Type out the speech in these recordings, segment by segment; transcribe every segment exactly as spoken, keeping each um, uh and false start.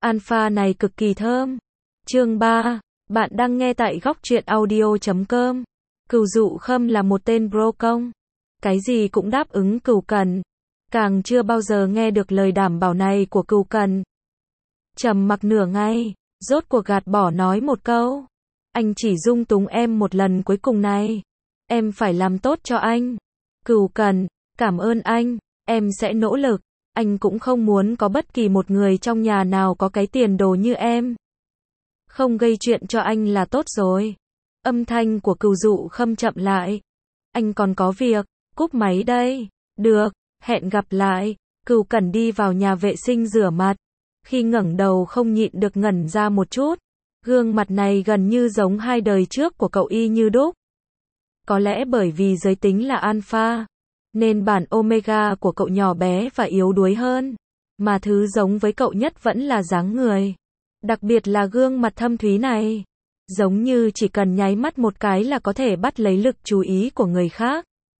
Alpha này cực kỳ thơm. Chương ba. Bạn đang nghe tại góc truyện audio chấm com. Cừu Dụ Khâm là một tên bro công. Cái gì cũng đáp ứng Cừu Cần. Càng chưa bao giờ nghe được lời đảm bảo này của Cừu Cần. Trầm mặc nửa ngày, rốt cuộc gạt bỏ nói một câu. Anh chỉ dung túng em một lần cuối cùng này. Em phải làm tốt cho anh. Cừu Cần, cảm ơn anh, em sẽ nỗ lực. Anh cũng không muốn có bất kỳ một người trong nhà nào có cái tiền đồ như em. Không gây chuyện cho anh là tốt rồi. Âm thanh của Cừu Dụ Khâm chậm lại. Anh còn có việc, cúp máy đây. Được, hẹn gặp lại. Cừu Cần đi vào nhà vệ sinh rửa mặt. Khi ngẩng đầu không nhịn được ngẩn ra một chút. Gương mặt này gần như giống hai đời trước của cậu y như đúc. Có lẽ bởi vì giới tính là alpha, nên bản omega của cậu nhỏ bé và yếu đuối hơn. Mà thứ giống với cậu nhất vẫn là dáng người. Đặc biệt là gương mặt thâm thúy này. Giống như chỉ cần nháy mắt một cái là có thể bắt lấy lực chú ý của người khác.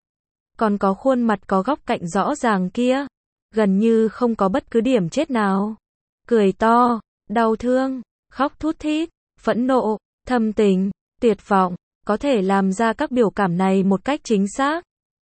Còn có khuôn mặt có góc cạnh rõ ràng kia. Gần như không có bất cứ điểm chết nào. Cười to, đau thương, khóc thút thít, phẫn nộ, thâm tình, tuyệt vọng. Có thể làm ra các biểu cảm này một cách chính xác.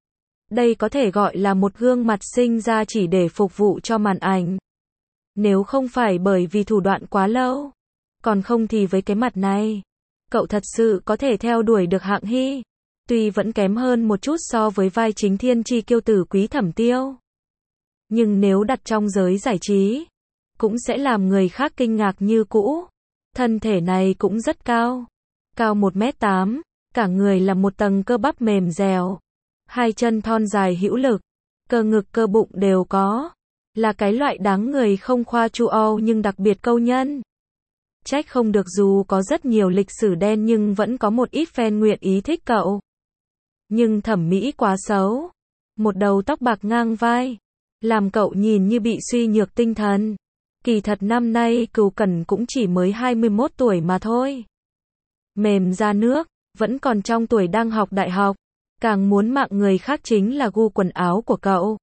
Đây có thể gọi là một gương mặt sinh ra chỉ để phục vụ cho màn ảnh. Nếu không phải bởi vì thủ đoạn quá lâu. Còn không thì với cái mặt này, cậu thật sự có thể theo đuổi được hạng hy. Tuy vẫn kém hơn một chút so với vai chính thiên chi kiêu tử Quý Thẩm Tiêu. Nhưng nếu đặt trong giới giải trí, cũng sẽ làm người khác kinh ngạc như cũ. Thân thể này cũng rất cao. Cao một mét tám, cả người là một tầng cơ bắp mềm dẻo. Hai chân thon dài hữu lực, cơ ngực cơ bụng đều có. Là cái loại đáng người không khoa chu Âu nhưng đặc biệt câu nhân. Trách không được dù có rất nhiều lịch sử đen nhưng vẫn có một ít fan nguyện ý thích cậu. Nhưng thẩm mỹ quá xấu. Một đầu tóc bạc ngang vai, làm cậu nhìn như bị suy nhược tinh thần. Kỳ thật năm nay Cừu Cần cũng chỉ mới hai mươi mốt tuổi mà thôi. Mềm ra nước, vẫn còn trong tuổi đang học đại học. Càng muốn mạng người khác chính là gu quần áo của cậu.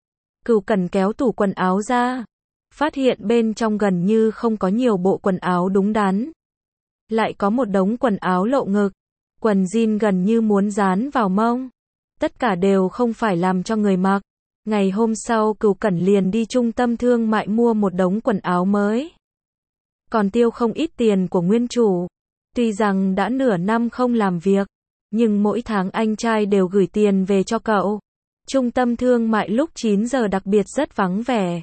Cừu Cần kéo tủ quần áo ra. Phát hiện bên trong gần như không có nhiều bộ quần áo đúng đắn. Lại có một đống quần áo lộ ngực. Quần jean gần như muốn dán vào mông. Tất cả đều không phải làm cho người mặc. Ngày hôm sau Cừu Cần liền đi trung tâm thương mại mua một đống quần áo mới. Còn tiêu không ít tiền của nguyên chủ. Tuy rằng đã nửa năm không làm việc, nhưng mỗi tháng anh trai đều gửi tiền về cho cậu. Trung tâm thương mại lúc chín giờ đặc biệt rất vắng vẻ.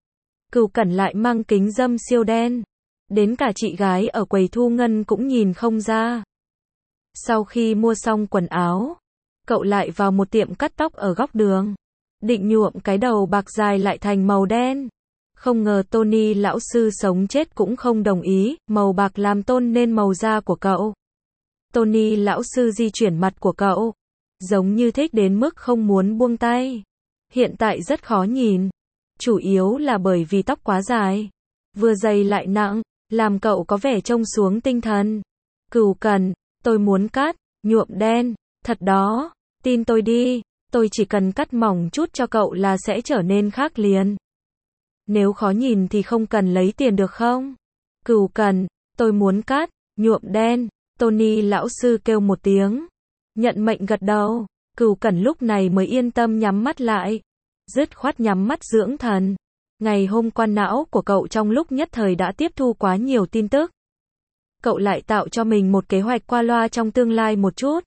Cừu Cần lại mang kính râm siêu đen. Đến cả chị gái ở quầy thu ngân cũng nhìn không ra. Sau khi mua xong quần áo, cậu lại vào một tiệm cắt tóc ở góc đường. Định nhuộm cái đầu bạc dài lại thành màu đen. Không ngờ Tony lão sư sống chết cũng không đồng ý, màu bạc làm tôn nên màu da của cậu. Tony lão sư di chuyển mặt của cậu, giống như thích đến mức không muốn buông tay. Hiện tại rất khó nhìn, chủ yếu là bởi vì tóc quá dài, vừa dày lại nặng, làm cậu có vẻ trông xuống tinh thần. Cừu Cần, tôi muốn cắt, nhuộm đen, thật đó, tin tôi đi, tôi chỉ cần cắt mỏng chút cho cậu là sẽ trở nên khác liền. Nếu khó nhìn thì không cần lấy tiền được không? Cừu Cần, tôi muốn cắt, nhuộm đen. Tony lão sư kêu một tiếng. Nhận mệnh gật đầu. Cừu Cần lúc này mới yên tâm nhắm mắt lại. Dứt khoát nhắm mắt dưỡng thần. Ngày hôm qua não của cậu trong lúc nhất thời đã tiếp thu quá nhiều tin tức. Cậu lại tạo cho mình một kế hoạch qua loa trong tương lai một chút.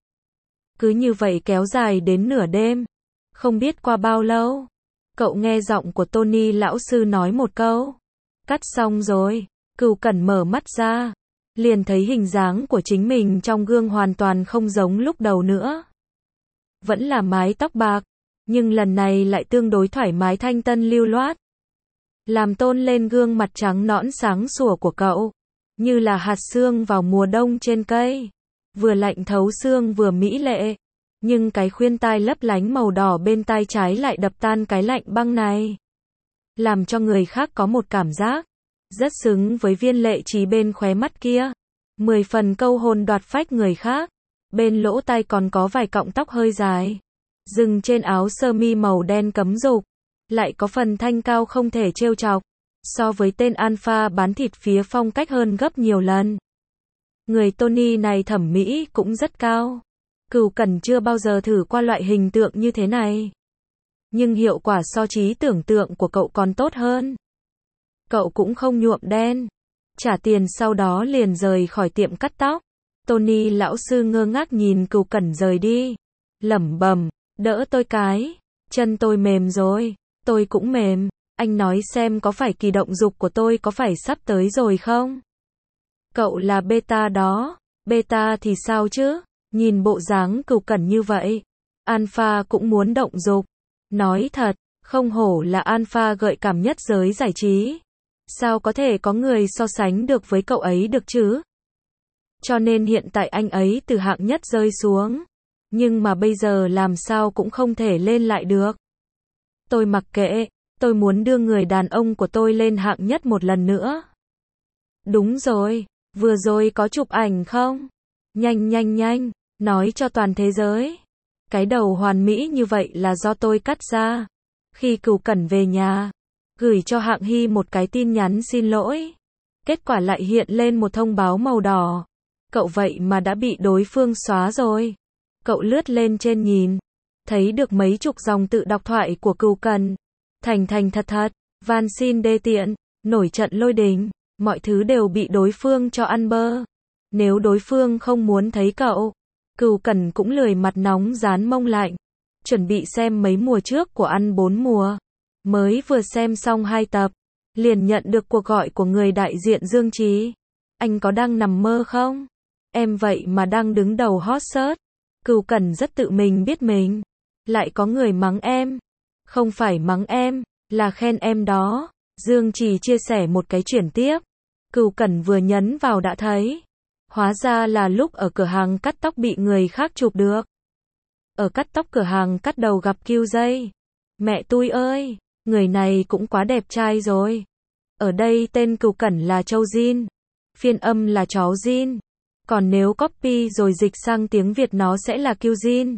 Cứ như vậy kéo dài đến nửa đêm. Không biết qua bao lâu. Cậu nghe giọng của Tony lão sư nói một câu. Cắt xong rồi. Cừu Cần mở mắt ra. Liền thấy hình dáng của chính mình trong gương hoàn toàn không giống lúc đầu nữa. Vẫn là mái tóc bạc. Nhưng lần này lại tương đối thoải mái thanh tân lưu loát. Làm tôn lên gương mặt trắng nõn sáng sủa của cậu. Như là hạt sương vào mùa đông trên cây. Vừa lạnh thấu xương vừa mỹ lệ. Nhưng cái khuyên tai lấp lánh màu đỏ bên tai trái lại đập tan cái lạnh băng này. Làm cho người khác có một cảm giác rất xứng với viên lệ trí bên khóe mắt kia. Mười phần câu hồn đoạt phách người khác. Bên lỗ tai còn có vài cọng tóc hơi dài. Dừng trên áo sơ mi màu đen cấm dục. Lại có phần thanh cao không thể trêu chọc. So với tên alpha bán thịt phía phong cách hơn gấp nhiều lần. Người Tony này thẩm mỹ cũng rất cao. Cửu Cẩn chưa bao giờ thử qua loại hình tượng như thế này. Nhưng hiệu quả so trí tưởng tượng của cậu còn tốt hơn. Cậu cũng không nhuộm đen. Trả tiền sau đó liền rời khỏi tiệm cắt tóc. Tony lão sư ngơ ngác nhìn Cửu Cẩn rời đi. Lẩm bẩm, đỡ tôi cái. Chân tôi mềm rồi. Tôi cũng mềm. Anh nói xem có phải kỳ động dục của tôi có phải sắp tới rồi không? Cậu là beta đó. Beta thì sao chứ? Nhìn bộ dáng Cửu Cẩn như vậy. Alpha cũng muốn động dục. Nói thật, không hổ là alpha gợi cảm nhất giới giải trí. Sao có thể có người so sánh được với cậu ấy được chứ? Cho nên hiện tại anh ấy từ hạng nhất rơi xuống. Nhưng mà bây giờ làm sao cũng không thể lên lại được. Tôi mặc kệ, tôi muốn đưa người đàn ông của tôi lên hạng nhất một lần nữa. Đúng rồi, vừa rồi có chụp ảnh không? Nhanh nhanh nhanh, nói cho toàn thế giới. Cái đầu hoàn mỹ như vậy là do tôi cắt ra. Khi Cửu Cẩn về nhà, gửi cho Hạng Hy một cái tin nhắn xin lỗi. Kết quả lại hiện lên một thông báo màu đỏ. Cậu vậy mà đã bị đối phương xóa rồi. Cậu lướt lên trên nhìn. Thấy được mấy chục dòng tự đọc thoại của Cửu Cẩn. Thành thành thật thật, van xin đê tiện, nổi trận lôi đình. Mọi thứ đều bị đối phương cho ăn bơ. Nếu đối phương không muốn thấy cậu, Cửu Cẩn cũng lười mặt nóng dán mông lạnh. Chuẩn bị xem mấy mùa trước của ăn bốn mùa. Mới vừa xem xong hai tập, liền nhận được cuộc gọi của người đại diện Dương Trí. Anh có đang nằm mơ không? Em vậy mà đang đứng đầu hot search. Cửu Cẩn rất tự mình biết mình. Lại có người mắng em. Không phải mắng em, là khen em đó. Dương Trì chia sẻ một cái chuyển tiếp. Cửu Cẩn vừa nhấn vào đã thấy. Hóa ra là lúc ở cửa hàng cắt tóc bị người khác chụp được. Ở cắt tóc cửa hàng cắt đầu gặp Q J. Mẹ tôi ơi, người này cũng quá đẹp trai rồi. Ở đây tên Cửu Cẩn là Châu Jin. Phiên âm là chó Jin. Còn nếu copy rồi dịch sang tiếng Việt nó sẽ là Q Jin.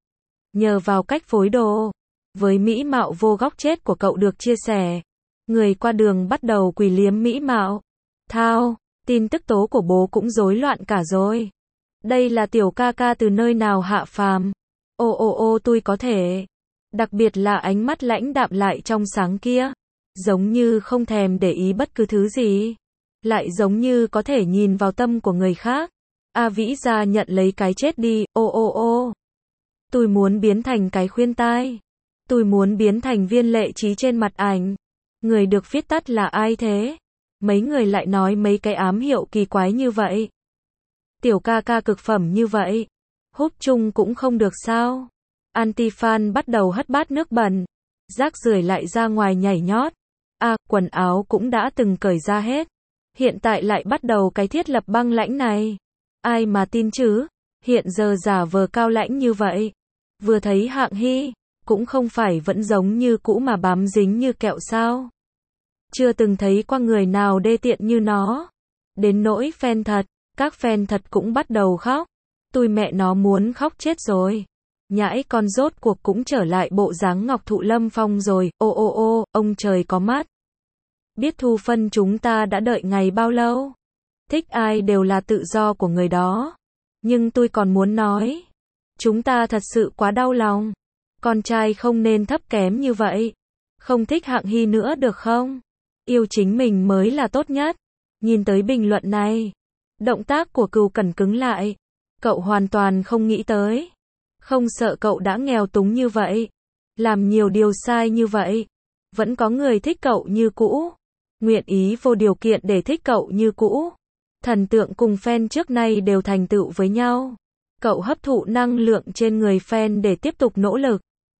Nhờ vào cách phối đồ, với mỹ mạo vô góc chết của cậu được chia sẻ, người qua đường bắt đầu quỳ liếm mỹ mạo. Thao, tin tức tố của bố cũng rối loạn cả rồi. Đây là tiểu ca ca từ nơi nào hạ phàm. Ô ô ô tôi có thể. Đặc biệt là ánh mắt lãnh đạm lại trong sáng kia. Giống như không thèm để ý bất cứ thứ gì. Lại giống như có thể nhìn vào tâm của người khác. A Vĩ ra nhận lấy cái chết đi, ô ô ô. Tôi muốn biến thành cái khuyên tai. Tôi muốn biến thành viên lệ trí trên mặt ảnh. Người được viết tắt là ai thế? Mấy người lại nói mấy cái ám hiệu kỳ quái như vậy. Tiểu ca ca cực phẩm như vậy. Hút chung cũng không được sao? Anti-fan bắt đầu hất bát nước bẩn. Rác rưởi lại ra ngoài nhảy nhót. À, quần áo cũng đã từng cởi ra hết. Hiện tại lại bắt đầu cái thiết lập băng lãnh này. Ai mà tin chứ? Hiện giờ giả vờ cao lãnh như vậy. Vừa thấy Hạng Hy, cũng không phải vẫn giống như cũ mà bám dính như kẹo sao? Chưa từng thấy qua người nào đê tiện như nó. Đến nỗi fan thật, các fan thật cũng bắt đầu khóc. Tôi mẹ nó muốn khóc chết rồi. Nhãi con rốt cuộc cũng trở lại bộ dáng Ngọc Thụ Lâm Phong rồi. Ô ô ô, ông trời có mắt. Biết thu phân chúng ta đã đợi ngày bao lâu. Thích ai đều là tự do của người đó. Nhưng tôi còn muốn nói. Chúng ta thật sự quá đau lòng. Con trai không nên thấp kém như vậy. Không thích Hạng Hy nữa được không? Yêu chính mình mới là tốt nhất. Nhìn tới bình luận này. Động tác của Cửu Cẩn cứng lại. Cậu hoàn toàn không nghĩ tới. Không sợ cậu đã nghèo túng như vậy. Làm nhiều điều sai như vậy. Vẫn có người thích cậu như cũ. Nguyện ý vô điều kiện để thích cậu như cũ. Thần tượng cùng fan trước nay đều thành tựu với nhau. Cậu hấp thụ năng lượng trên người fan để tiếp tục nỗ lực.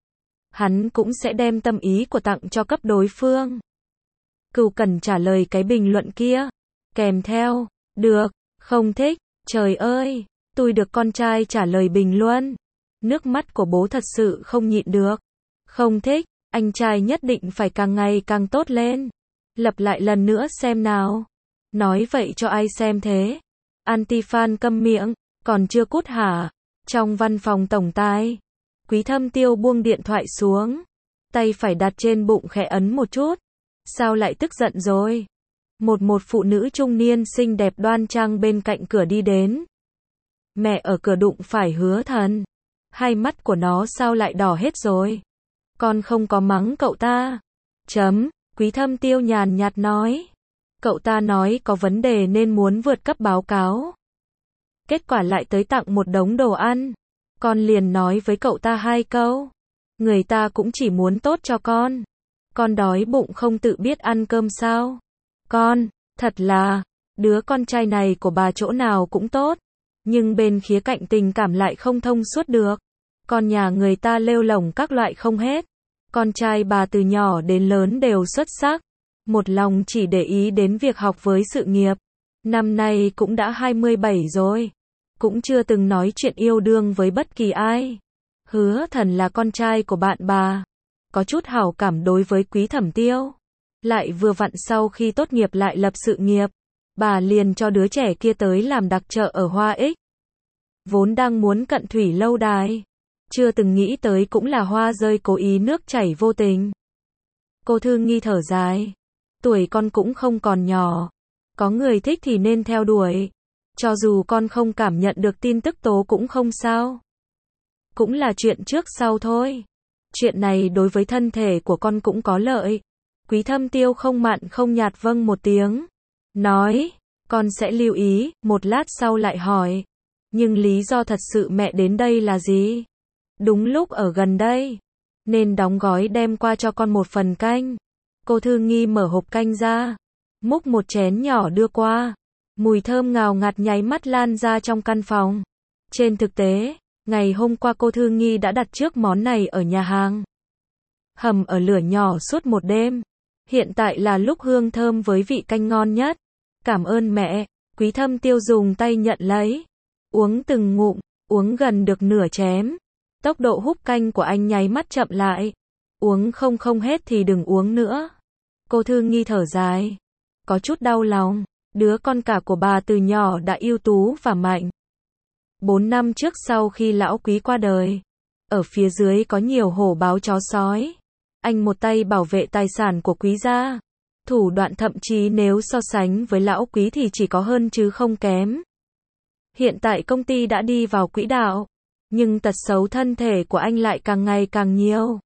Hắn cũng sẽ đem tâm ý của tặng cho cấp đối phương. Cửu Cẩn trả lời cái bình luận kia. Kèm theo, được, không thích, trời ơi, tôi được con trai trả lời bình luận. Nước mắt của bố thật sự không nhịn được. Không thích, anh trai nhất định phải càng ngày càng tốt lên. Lặp lại lần nữa xem nào. Nói vậy cho ai xem thế? Anti-fan câm miệng, còn chưa cút hả? Trong văn phòng tổng tài, Quý Thâm Tiêu buông điện thoại xuống. Tay phải đặt trên bụng khẽ ấn một chút. Sao lại tức giận rồi? Một một phụ nữ trung niên xinh đẹp đoan trang bên cạnh cửa đi đến. Mẹ ở cửa đụng phải Hứa Thần. Hai mắt của nó sao lại đỏ hết rồi? Con không có mắng cậu ta. Chấm, Quý Thâm Tiêu nhàn nhạt nói. Cậu ta nói có vấn đề nên muốn vượt cấp báo cáo. Kết quả lại tới tặng một đống đồ ăn. Con liền nói với cậu ta hai câu. Người ta cũng chỉ muốn tốt cho con. Con đói bụng không tự biết ăn cơm sao? Con, thật là, đứa con trai này của bà chỗ nào cũng tốt. Nhưng bên khía cạnh tình cảm lại không thông suốt được. Con nhà người ta lêu lổng các loại không hết. Con trai bà từ nhỏ đến lớn đều xuất sắc. Một lòng chỉ để ý đến việc học với sự nghiệp. Năm nay cũng đã hai mươi bảy rồi. Cũng chưa từng nói chuyện yêu đương với bất kỳ ai. Hứa Thần là con trai của bạn bà. Có chút hảo cảm đối với Quý Thẩm Tiêu. Lại vừa vặn sau khi tốt nghiệp lại lập sự nghiệp. Bà liền cho đứa trẻ kia tới làm đặc trợ ở Hoa Ích. Vốn đang muốn cận thủy lâu đài. Chưa từng nghĩ tới cũng là hoa rơi cố ý nước chảy vô tình. Cô Thư Nghi thở dài. Tuổi con cũng không còn nhỏ. Có người thích thì nên theo đuổi. Cho dù con không cảm nhận được tin tức tố cũng không sao. Cũng là chuyện trước sau thôi. Chuyện này đối với thân thể của con cũng có lợi. Quý Thâm Tiêu không mặn không nhạt vâng một tiếng. Nói, con sẽ lưu ý, một lát sau lại hỏi. Nhưng lý do thật sự mẹ đến đây là gì? Đúng lúc ở gần đây. Nên đóng gói đem qua cho con một phần canh. Cô Thư Nghi mở hộp canh ra. Múc một chén nhỏ đưa qua. Mùi thơm ngào ngạt nháy mắt lan ra trong căn phòng. Trên thực tế, ngày hôm qua cô Thư Nghi đã đặt trước món này ở nhà hàng. Hầm ở lửa nhỏ suốt một đêm. Hiện tại là lúc hương thơm với vị canh ngon nhất. Cảm ơn mẹ. Quý Thâm Tiêu dùng tay nhận lấy. Uống từng ngụm, uống gần được nửa chén. Tốc độ húp canh của anh nháy mắt chậm lại. Uống không không hết thì đừng uống nữa. Cô Thư Nghi thở dài. Có chút đau lòng. Đứa con cả của bà từ nhỏ đã ưu tú và mạnh. Bốn năm trước sau khi lão Quý qua đời. Ở phía dưới có nhiều hổ báo chó sói. Anh một tay bảo vệ tài sản của Quý gia. Thủ đoạn thậm chí nếu so sánh với lão Quý thì chỉ có hơn chứ không kém. Hiện tại công ty đã đi vào quỹ đạo. Nhưng tật xấu thân thể của anh lại càng ngày càng nhiều.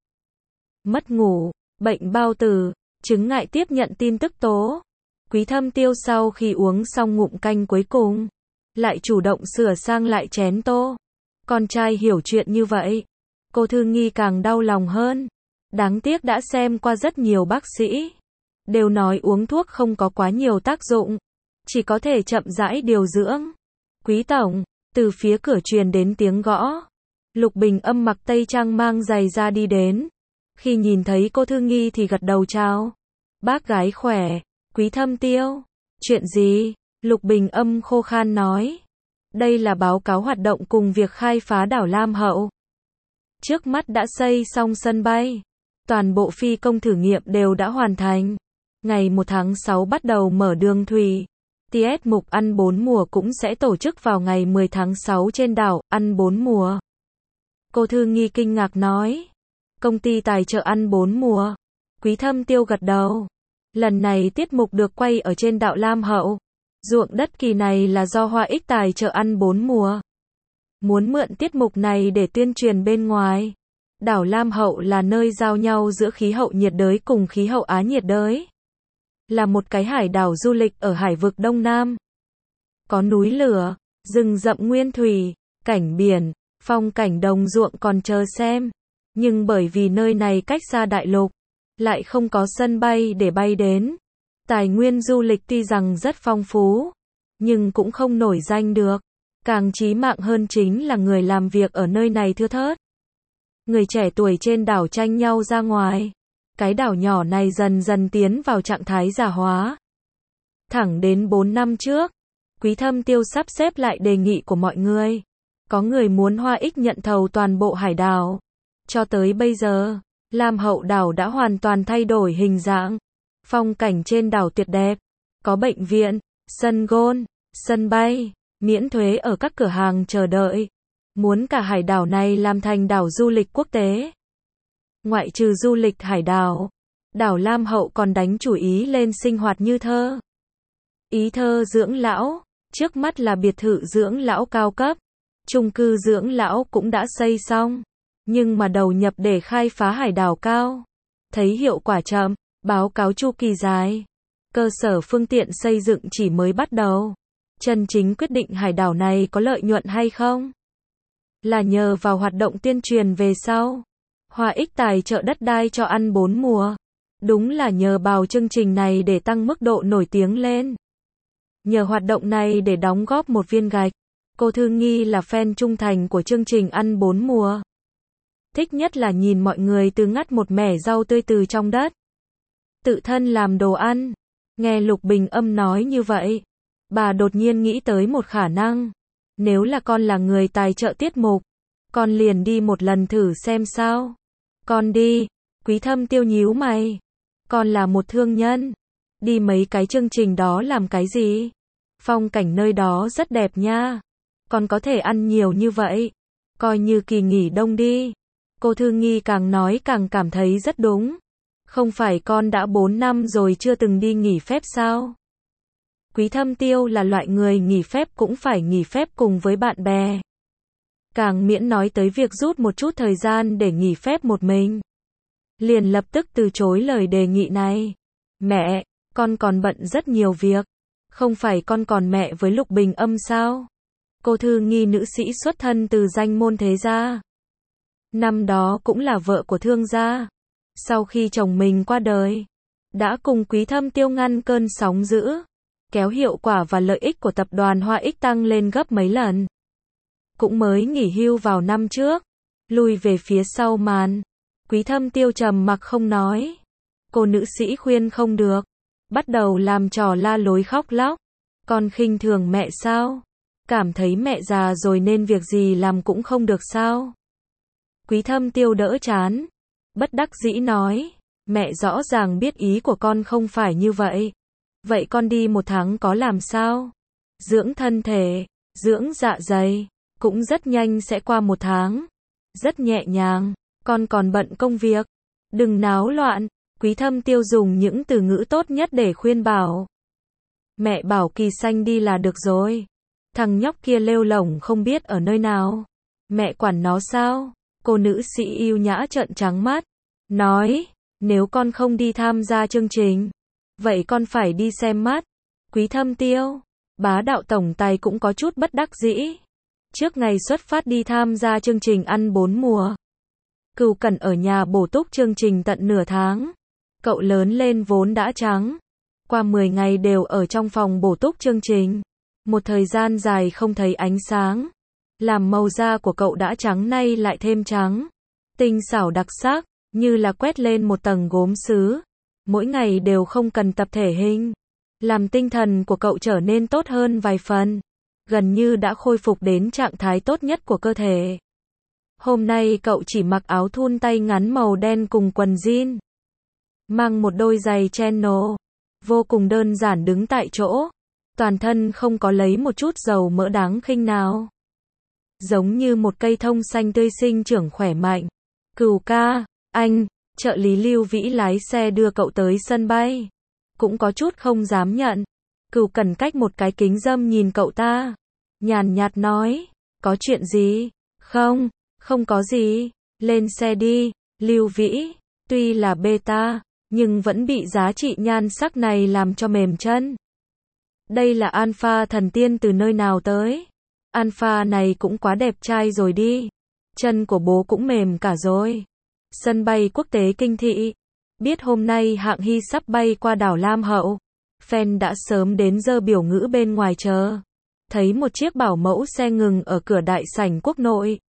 Mất ngủ, bệnh bao tử, chứng ngại tiếp nhận tin tức tố. Quý Thâm Tiêu sau khi uống xong ngụm canh cuối cùng, lại chủ động sửa sang lại chén tô. Con trai hiểu chuyện như vậy. Cô Thư Nghi càng đau lòng hơn. Đáng tiếc đã xem qua rất nhiều bác sĩ. Đều nói uống thuốc không có quá nhiều tác dụng. Chỉ có thể chậm rãi điều dưỡng. Quý tổng, từ phía cửa truyền đến tiếng gõ. Lục Bình Âm mặc tây trang mang giày ra đi đến. Khi nhìn thấy cô Thư Nghi thì gật đầu chào. Bác gái khỏe. Quý Thâm Tiêu. Chuyện gì? Lục Bình Âm khô khan nói. Đây là báo cáo hoạt động cùng việc khai phá đảo Lam Hậu. Trước mắt đã xây xong sân bay. Toàn bộ phi công thử nghiệm đều đã hoàn thành. Ngày một tháng sáu bắt đầu mở đường thủy. Tiết mục ăn bốn mùa cũng sẽ tổ chức vào ngày mười tháng sáu trên đảo ăn bốn mùa. Cô Thư Nghi kinh ngạc nói. Công ty tài trợ ăn bốn mùa. Quý Thâm Tiêu gật đầu. Lần này tiết mục được quay ở trên đảo Lam Hậu. Ruộng đất kỳ này là do Hoa Ích tài trợ ăn bốn mùa. Muốn mượn tiết mục này để tuyên truyền bên ngoài. Đảo Lam Hậu là nơi giao nhau giữa khí hậu nhiệt đới cùng khí hậu Á nhiệt đới. Là một cái hải đảo du lịch ở hải vực Đông Nam. Có núi lửa, rừng rậm nguyên thủy, cảnh biển, phong cảnh đồng ruộng còn chờ xem. Nhưng bởi vì nơi này cách xa đại lục, lại không có sân bay để bay đến. Tài nguyên du lịch tuy rằng rất phong phú, nhưng cũng không nổi danh được. Càng chí mạng hơn chính là người làm việc ở nơi này thưa thớt. Người trẻ tuổi trên đảo tranh nhau ra ngoài. Cái đảo nhỏ này dần dần tiến vào trạng thái già hóa. Thẳng đến bốn năm trước, Quý Thâm Tiêu sắp xếp lại đề nghị của mọi người. Có người muốn Hoa Ích nhận thầu toàn bộ hải đảo. Cho tới bây giờ, Lam Hậu đảo đã hoàn toàn thay đổi hình dạng. Phong cảnh trên đảo tuyệt đẹp. Có bệnh viện, sân golf, sân bay, miễn thuế ở các cửa hàng chờ đợi. Muốn cả hải đảo này làm thành đảo du lịch quốc tế. Ngoại trừ du lịch hải đảo, Đảo Lam Hậu còn đánh chủ ý lên sinh hoạt như thơ. Ý thơ dưỡng lão, trước mắt là biệt thự dưỡng lão cao cấp. Chung cư dưỡng lão cũng đã xây xong, nhưng mà đầu nhập để khai phá hải đảo cao. Thấy hiệu quả chậm, báo cáo chu kỳ dài. Cơ sở phương tiện xây dựng chỉ mới bắt đầu. Chân chính quyết định hải đảo này có lợi nhuận hay không là nhờ vào hoạt động tuyên truyền về sau. Hoa ích tài trợ đất đai cho ăn bốn mùa. Đúng là nhờ vào chương trình này để tăng mức độ nổi tiếng lên. Nhờ hoạt động này để đóng góp một viên gạch. Cô Thư Nghi là fan trung thành của chương trình ăn bốn mùa. Thích nhất là nhìn mọi người từ ngắt một mẻ rau tươi từ trong đất. Tự thân làm đồ ăn. Nghe Lục Bình Âm nói như vậy, bà đột nhiên nghĩ tới một khả năng. Nếu là con là người tài trợ tiết mục, con liền đi một lần thử xem sao. Con đi. Quý Thâm Tiêu nhíu mày. Con là một thương nhân. Đi mấy cái chương trình đó làm cái gì? Phong cảnh nơi đó rất đẹp nha. Con có thể ăn nhiều như vậy. Coi như kỳ nghỉ đông đi. Cô Thư Nghi càng nói càng cảm thấy rất đúng. Không phải con đã bốn năm rồi chưa từng đi nghỉ phép sao? Quý Thâm Tiêu là loại người nghỉ phép cũng phải nghỉ phép cùng với bạn bè. Càng miễn nói tới việc rút một chút thời gian để nghỉ phép một mình. Liền lập tức từ chối lời đề nghị này. Mẹ, con còn bận rất nhiều việc. Không phải con còn mẹ với Lục Bình Âm sao? Cô Thư Nghi nữ sĩ xuất thân từ danh môn thế gia. Năm đó cũng là vợ của thương gia. Sau khi chồng mình qua đời, đã cùng Quý Thâm Tiêu ngăn cơn sóng dữ, kéo hiệu quả và lợi ích của tập đoàn Hoa Ích tăng lên gấp mấy lần. Cũng mới nghỉ hưu vào năm trước, lùi về phía sau màn. Quý Thâm Tiêu trầm mặc không nói. Cô nữ sĩ khuyên không được, bắt đầu làm trò la lối khóc lóc. Con khinh thường mẹ sao? Cảm thấy mẹ già rồi nên việc gì làm cũng không được sao? Quý Thâm Tiêu đỡ chán, bất đắc dĩ nói, mẹ rõ ràng biết ý của con không phải như vậy. Vậy con đi một tháng có làm sao? Dưỡng thân thể, dưỡng dạ dày, cũng rất nhanh sẽ qua một tháng. Rất nhẹ nhàng, con còn bận công việc. Đừng náo loạn. Quý Thâm Tiêu dùng những từ ngữ tốt nhất để khuyên bảo. Mẹ bảo Kỳ Xanh đi là được rồi. Thằng nhóc kia lêu lổng không biết ở nơi nào. Mẹ quản nó sao? Cô nữ sĩ yêu nhã trợn trắng mắt. Nói, nếu con không đi tham gia chương trình, vậy con phải đi xem mắt. Quý Thâm Tiêu, bá đạo tổng tài cũng có chút bất đắc dĩ. Trước ngày xuất phát đi tham gia chương trình ăn bốn mùa, Cửu Cẩn ở nhà bổ túc chương trình tận nửa tháng. Cậu lớn lên vốn đã trắng. Qua mười ngày đều ở trong phòng bổ túc chương trình. Một thời gian dài không thấy ánh sáng. Làm màu da của cậu đã trắng nay lại thêm trắng. Tinh xảo đặc sắc, như là quét lên một tầng gốm sứ. Mỗi ngày đều không cần tập thể hình. Làm tinh thần của cậu trở nên tốt hơn vài phần. Gần như đã khôi phục đến trạng thái tốt nhất của cơ thể. Hôm nay cậu chỉ mặc áo thun tay ngắn màu đen cùng quần jean. Mang một đôi giày channel. Vô cùng đơn giản đứng tại chỗ. Toàn thân không có lấy một chút dầu mỡ đáng khinh nào. Giống như một cây thông xanh tươi sinh trưởng khỏe mạnh. Cửu ca, anh, trợ lý Lưu Vĩ lái xe đưa cậu tới sân bay. Cũng có chút không dám nhận. Cửu Cần cách một cái kính râm nhìn cậu ta. Nhàn nhạt nói, có chuyện gì? Không, không có gì. Lên xe đi, Lưu Vĩ. Tuy là beta, nhưng vẫn bị giá trị nhan sắc này làm cho mềm chân. Đây là Alpha thần tiên từ nơi nào tới? Alpha này cũng quá đẹp trai rồi đi. Chân của bố cũng mềm cả rồi. Sân bay quốc tế Kinh Thị. Biết hôm nay Hạng Hy sắp bay qua đảo Lam Hậu. Fan đã sớm đến dơ biểu ngữ bên ngoài chờ. Thấy một chiếc bảo mẫu xe ngừng ở cửa đại sảnh quốc nội.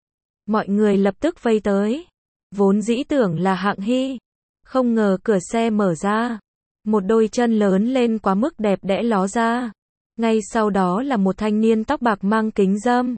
Mọi người lập tức vây tới. Vốn dĩ tưởng là Hạng Hy. Không ngờ cửa xe mở ra. Một đôi chân lớn lên quá mức đẹp đẽ ló ra. Ngay sau đó là một thanh niên tóc bạc mang kính râm.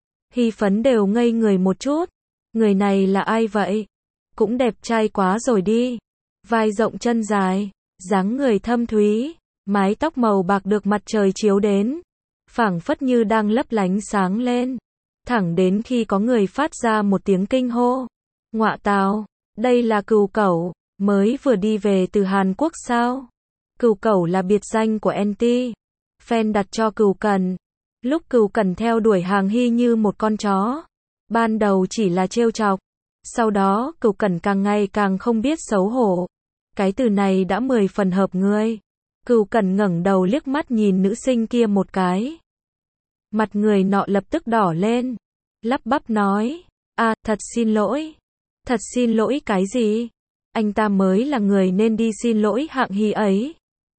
Hy Phấn đều ngây người một chút. Người này là ai vậy? Cũng đẹp trai quá rồi đi. Vai rộng chân dài, dáng người thâm thúy, mái tóc màu bạc được mặt trời chiếu đến, phảng phất như đang lấp lánh sáng lên. Thẳng đến khi có người phát ra một tiếng kinh hô. Ngọa tào, đây là Cừu Cẩu. Mới vừa đi về từ Hàn Quốc sao? Cừu Cẩu là biệt danh của en tê. Fan đặt cho Cừu Cẩn. Lúc Cừu Cẩn theo đuổi Hạng Hy như một con chó. Ban đầu chỉ là trêu chọc. Sau đó, Cừu Cẩn càng ngày càng không biết xấu hổ. Cái từ này đã mười phần hợp người. Cừu Cẩn ngẩng đầu liếc mắt nhìn nữ sinh kia một cái. Mặt người nọ lập tức đỏ lên. Lắp bắp nói. À, thật xin lỗi. Thật xin lỗi cái gì? Anh ta mới là người nên đi xin lỗi Hạng Hy ấy.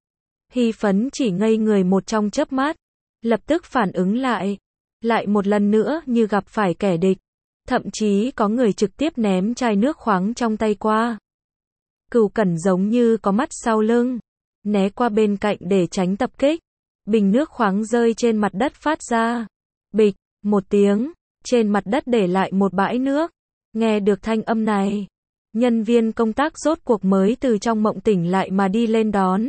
Hy Phấn chỉ ngây người một trong chớp mắt. Lập tức phản ứng lại. Lại một lần nữa như gặp phải kẻ địch. Thậm chí có người trực tiếp ném chai nước khoáng trong tay qua. Cừu Cẩn giống như có mắt sau lưng. Né qua bên cạnh để tránh tập kích. Bình nước khoáng rơi trên mặt đất phát ra. Bịch, một tiếng. Trên mặt đất để lại một bãi nước. Nghe được thanh âm này. Nhân viên công tác rốt cuộc mới từ trong mộng tỉnh lại mà đi lên đón.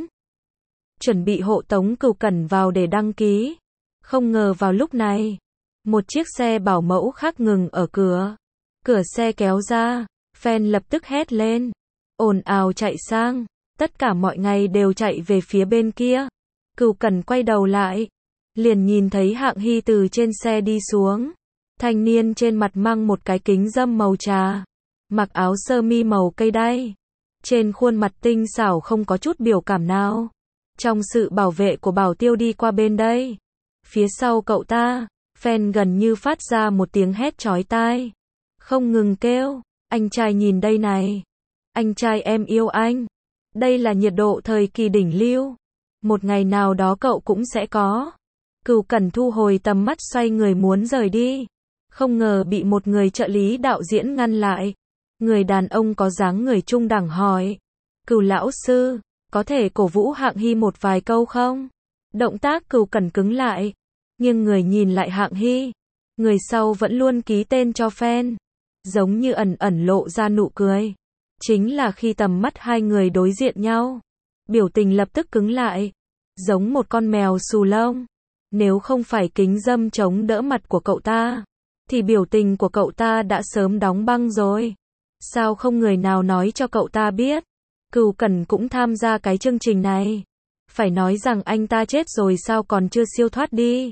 Chuẩn bị hộ tống Cừu Cẩn vào để đăng ký. Không ngờ vào lúc này. Một chiếc xe bảo mẫu khác ngừng ở cửa. Cửa xe kéo ra. Fan lập tức hét lên. Ồn ào chạy sang. Tất cả mọi ngày đều chạy về phía bên kia. Cừu Cẩn quay đầu lại. Liền nhìn thấy Hạng Hy từ trên xe đi xuống. Thanh niên trên mặt mang một cái kính râm màu trà. Mặc áo sơ mi màu cây đay. Trên khuôn mặt tinh xảo không có chút biểu cảm nào. Trong sự bảo vệ của Bảo Tiêu đi qua bên đây. Phía sau cậu ta, fan gần như phát ra một tiếng hét chói tai. Không ngừng kêu, anh trai nhìn đây này. Anh trai em yêu anh. Đây là nhiệt độ thời kỳ đỉnh lưu. Một ngày nào đó cậu cũng sẽ có. Cừu Cẩn thu hồi tầm mắt xoay người muốn rời đi. Không ngờ bị một người trợ lý đạo diễn ngăn lại. Người đàn ông có dáng người trung đẳng hỏi. Cừu lão sư, có thể cổ vũ Hạng Hy một vài câu không? Động tác Cừu Cẩn cứng lại. Nhưng người nhìn lại Hạng Hy. Người sau vẫn luôn ký tên cho fan. Giống như ẩn ẩn lộ ra nụ cười. Chính là khi tầm mắt hai người đối diện nhau. Biểu tình lập tức cứng lại. Giống một con mèo xù lông. Nếu không phải kính râm chống đỡ mặt của cậu ta. Thì biểu tình của cậu ta đã sớm đóng băng rồi. Sao không người nào nói cho cậu ta biết? Cừu Cẩn cũng tham gia cái chương trình này. Phải nói rằng anh ta chết rồi sao còn chưa siêu thoát đi.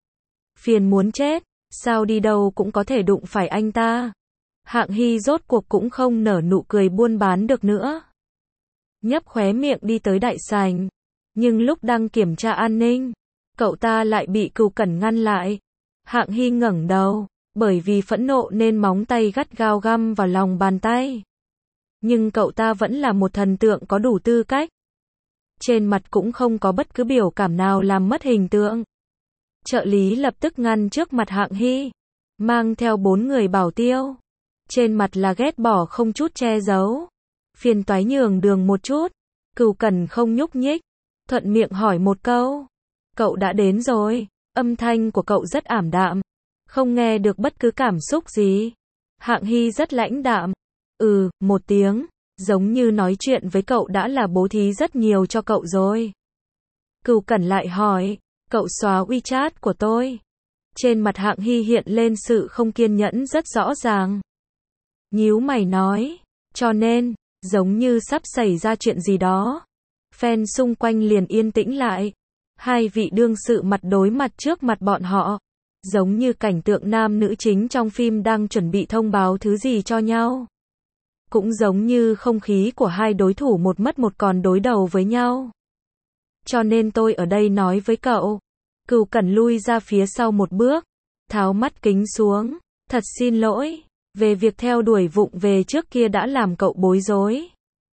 Phiền muốn chết, sao đi đâu cũng có thể đụng phải anh ta. Hạng Hy rốt cuộc cũng không nở nụ cười buôn bán được nữa. Nhấp khóe miệng đi tới đại sảnh. Nhưng lúc đang kiểm tra an ninh, cậu ta lại bị Cừu Cẩn ngăn lại. Hạng Hy ngẩng đầu, bởi vì phẫn nộ nên móng tay gắt gao găm vào lòng bàn tay. Nhưng cậu ta vẫn là một thần tượng có đủ tư cách. Trên mặt cũng không có bất cứ biểu cảm nào làm mất hình tượng. Trợ lý lập tức ngăn trước mặt Hạng Hy, mang theo bốn người bảo tiêu. Trên mặt là ghét bỏ không chút che giấu. Phiền toái nhường đường một chút. Cừu Cẩn không nhúc nhích, thuận miệng hỏi một câu. Cậu đã đến rồi. Âm thanh của cậu rất ảm đạm, không nghe được bất cứ cảm xúc gì. Hạng Hy rất lãnh đạm. Ừ, một tiếng, giống như nói chuyện với cậu đã là bố thí rất nhiều cho cậu rồi. Cừu Cẩn lại hỏi, cậu xóa WeChat của tôi. Trên mặt Hạng Hy hiện lên sự không kiên nhẫn rất rõ ràng. Nhíu mày nói, cho nên, giống như sắp xảy ra chuyện gì đó. Fan xung quanh liền yên tĩnh lại. Hai vị đương sự mặt đối mặt trước mặt bọn họ. Giống như cảnh tượng nam nữ chính trong phim đang chuẩn bị thông báo thứ gì cho nhau. Cũng giống như không khí của hai đối thủ một mất một còn đối đầu với nhau. Cho nên tôi ở đây nói với cậu. Cừu Cẩn lui ra phía sau một bước, tháo mắt kính xuống. Thật xin lỗi, về việc theo đuổi vụng về trước kia đã làm cậu bối rối.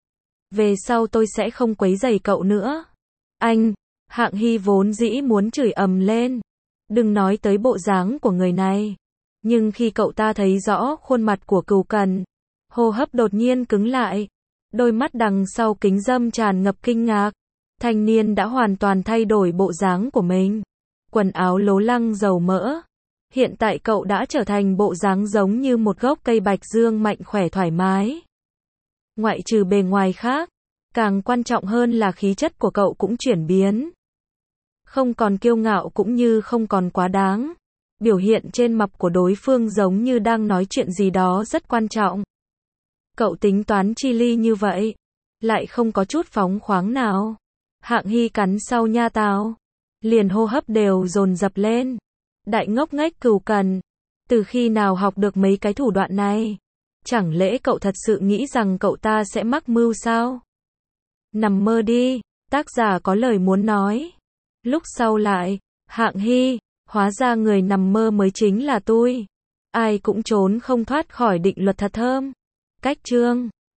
Về sau tôi sẽ không quấy rầy cậu nữa. Anh, Hạng Hy vốn dĩ muốn chửi ầm lên. Đừng nói tới bộ dáng của người này. Nhưng khi cậu ta thấy rõ khuôn mặt của Cừu Cẩn, hô hấp đột nhiên cứng lại. Đôi mắt đằng sau kính râm tràn ngập kinh ngạc. Thanh niên đã hoàn toàn thay đổi bộ dáng của mình. Quần áo lố lăng dầu mỡ. Hiện tại cậu đã trở thành bộ dáng giống như một gốc cây bạch dương mạnh khỏe thoải mái. Ngoại trừ bề ngoài khác, càng quan trọng hơn là khí chất của cậu cũng chuyển biến. Không còn kiêu ngạo cũng như không còn quá đáng. Biểu hiện trên mặt của đối phương giống như đang nói chuyện gì đó rất quan trọng. Cậu tính toán chi ly như vậy. lại không có chút phóng khoáng nào. Hạng Hy cắn sau nha táo, liền hô hấp đều dồn dập lên. Đại ngốc nghếch Cửu Cẩn, từ khi nào học được mấy cái thủ đoạn này? Chẳng lẽ cậu thật sự nghĩ rằng cậu ta sẽ mắc mưu sao? Nằm mơ đi, tác giả có lời muốn nói. Lúc sau lại, Hạng Hy, hóa ra người nằm mơ mới chính là tôi. Ai cũng trốn không thoát khỏi định luật thật thơm. Cách chương